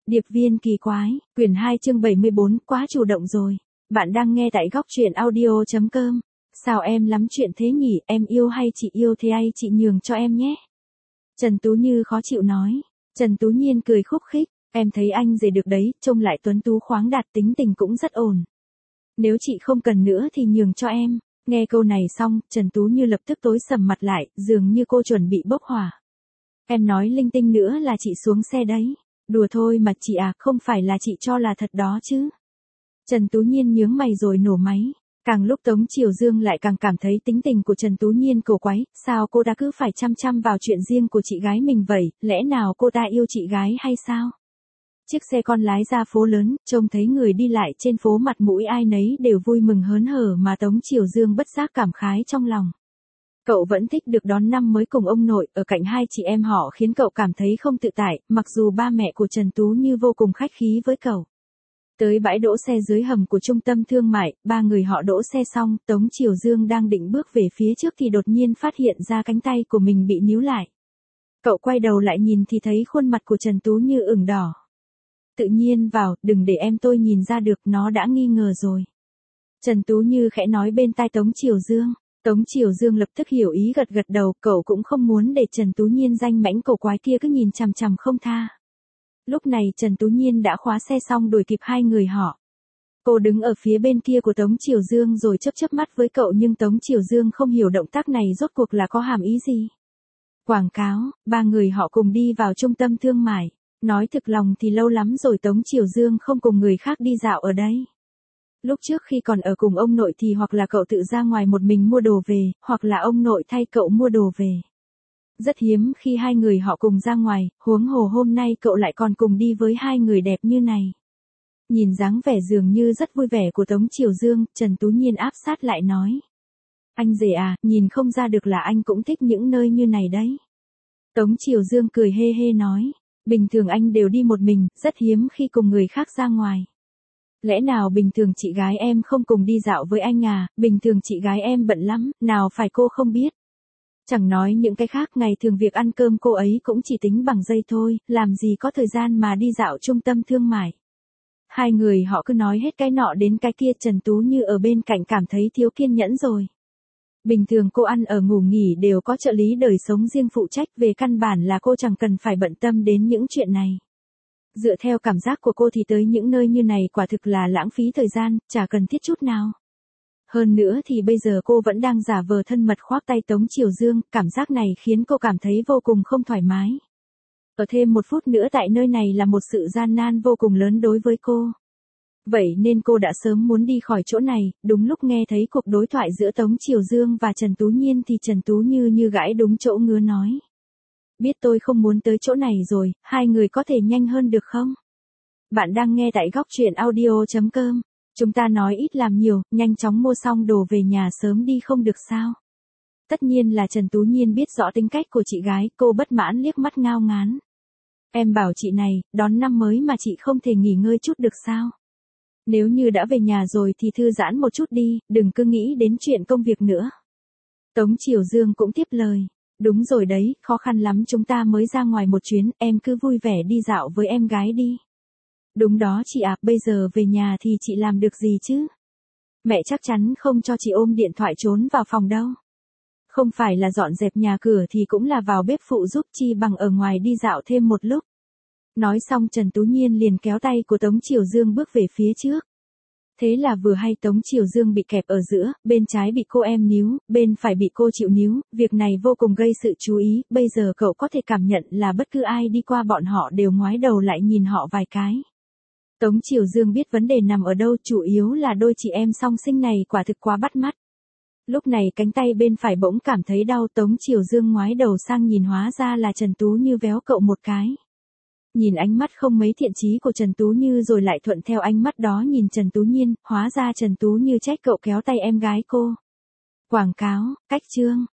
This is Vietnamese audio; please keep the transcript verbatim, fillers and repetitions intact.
Điệp viên kỳ quái, quyển hai chương bảy mươi bốn, quá chủ động rồi. Bạn đang nghe tại góc truyện audio chấm com. Sao em lắm chuyện thế nhỉ, em yêu hay chị yêu thế ai chị nhường cho em nhé. Trần Tú Như khó chịu nói. Trần Tú Nhiên cười khúc khích, em thấy anh rể được đấy, trông lại tuấn tú khoáng đạt, tính tình cũng rất ổn. Nếu chị không cần nữa thì nhường cho em. Nghe câu này xong, Trần Tú Như lập tức tối sầm mặt lại, dường như cô chuẩn bị bốc hỏa. Em nói linh tinh nữa là chị xuống xe đấy. Đùa thôi mà chị à, không phải là chị cho là thật đó chứ. Trần Tú Nhiên nhướng mày rồi nổ máy. Càng lúc Tống Triều Dương lại càng cảm thấy tính tình của Trần Tú Nhiên cổ quái, sao cô ta cứ phải chăm chăm vào chuyện riêng của chị gái mình vậy, lẽ nào cô ta yêu chị gái hay sao? Chiếc xe con lái ra phố lớn, trông thấy người đi lại trên phố mặt mũi ai nấy đều vui mừng hớn hở mà Tống Triều Dương bất giác cảm khái trong lòng. Cậu vẫn thích được đón năm mới cùng ông nội, ở cạnh hai chị em họ khiến cậu cảm thấy không tự tại, mặc dù ba mẹ của Trần Tú Như vô cùng khách khí với cậu. Tới bãi đỗ xe dưới hầm của trung tâm thương mại, ba người họ đỗ xe xong, Tống Triều Dương đang định bước về phía trước thì đột nhiên phát hiện ra cánh tay của mình bị níu lại. Cậu quay đầu lại nhìn thì thấy khuôn mặt của Trần Tú Như ửng đỏ. Tự nhiên vào, đừng để em tôi nhìn ra được, nó đã nghi ngờ rồi. Trần Tú Như khẽ nói bên tai Tống Triều Dương. Tống Triều Dương lập tức hiểu ý gật gật đầu, cậu cũng không muốn để Trần Tú Nhiên danh mãnh cổ quái kia cứ nhìn chằm chằm không tha. Lúc này Trần Tú Nhiên đã khóa xe xong đuổi kịp hai người họ. Cô đứng ở phía bên kia của Tống Triều Dương rồi chớp chớp mắt với cậu, nhưng Tống Triều Dương không hiểu động tác này rốt cuộc là có hàm ý gì. Quảng cáo, ba người họ cùng đi vào trung tâm thương mại. Nói thực lòng thì lâu lắm rồi Tống Triều Dương không cùng người khác đi dạo ở đây. Lúc trước khi còn ở cùng ông nội thì hoặc là cậu tự ra ngoài một mình mua đồ về, hoặc là ông nội thay cậu mua đồ về. Rất hiếm khi hai người họ cùng ra ngoài, huống hồ hôm nay cậu lại còn cùng đi với hai người đẹp như này. Nhìn dáng vẻ dường như rất vui vẻ của Tống Triều Dương, Trần Tú Nhiên áp sát lại nói. Anh rể à, nhìn không ra được là anh cũng thích những nơi như này đấy. Tống Triều Dương cười hê hê nói. Bình thường anh đều đi một mình, rất hiếm khi cùng người khác ra ngoài. Lẽ nào bình thường chị gái em không cùng đi dạo với anh à, bình thường chị gái em bận lắm, nào phải cô không biết. Chẳng nói những cái khác, ngày thường việc ăn cơm cô ấy cũng chỉ tính bằng giây thôi, làm gì có thời gian mà đi dạo trung tâm thương mại. Hai người họ cứ nói hết cái nọ đến cái kia, Trần Tú Như ở bên cạnh cảm thấy thiếu kiên nhẫn rồi. Bình thường cô ăn ở ngủ nghỉ đều có trợ lý đời sống riêng phụ trách, về căn bản là cô chẳng cần phải bận tâm đến những chuyện này. Dựa theo cảm giác của cô thì tới những nơi như này quả thực là lãng phí thời gian, chả cần thiết chút nào. Hơn nữa thì bây giờ cô vẫn đang giả vờ thân mật khoác tay Tống Triều Dương, cảm giác này khiến cô cảm thấy vô cùng không thoải mái. Ở thêm một phút nữa tại nơi này là một sự gian nan vô cùng lớn đối với cô. Vậy nên cô đã sớm muốn đi khỏi chỗ này, đúng lúc nghe thấy cuộc đối thoại giữa Tống Triều Dương và Trần Tú Nhiên thì Trần Tú Như như gãi đúng chỗ ngứa nói. Biết tôi không muốn tới chỗ này rồi, hai người có thể nhanh hơn được không? Bạn đang nghe tại góc truyện audio chấm com. Chúng ta nói ít làm nhiều, nhanh chóng mua xong đồ về nhà sớm đi không được sao? Tất nhiên là Trần Tú Nhiên biết rõ tính cách của chị gái, cô bất mãn liếc mắt ngao ngán. Em bảo chị này, đón năm mới mà chị không thể nghỉ ngơi chút được sao? Nếu như đã về nhà rồi thì thư giãn một chút đi, đừng cứ nghĩ đến chuyện công việc nữa. Tống Triều Dương cũng tiếp lời. Đúng rồi đấy, khó khăn lắm chúng ta mới ra ngoài một chuyến, em cứ vui vẻ đi dạo với em gái đi. Đúng đó chị ạ, à, bây giờ về nhà thì chị làm được gì chứ? Mẹ chắc chắn không cho chị ôm điện thoại trốn vào phòng đâu. Không phải là dọn dẹp nhà cửa thì cũng là vào bếp phụ giúp, chi bằng ở ngoài đi dạo thêm một lúc. Nói xong Trần Tú Nhiên liền kéo tay của Tống Triều Dương bước về phía trước. Thế là vừa hay Tống Triều Dương bị kẹp ở giữa, bên trái bị cô em níu, bên phải bị cô chịu níu, việc này vô cùng gây sự chú ý, bây giờ cậu có thể cảm nhận là bất cứ ai đi qua bọn họ đều ngoái đầu lại nhìn họ vài cái. Tống Triều Dương biết vấn đề nằm ở đâu, chủ yếu là đôi chị em song sinh này quả thực quá bắt mắt. Lúc này cánh tay bên phải bỗng cảm thấy đau, Tống Triều Dương ngoái đầu sang nhìn, hóa ra là Trần Tú Như véo cậu một cái. Nhìn ánh mắt không mấy thiện chí của Trần Tú Như rồi lại thuận theo ánh mắt đó nhìn Trần Tú Nhiên, hóa ra Trần Tú Như trách cậu kéo tay em gái cô. Quảng cáo, cách chương.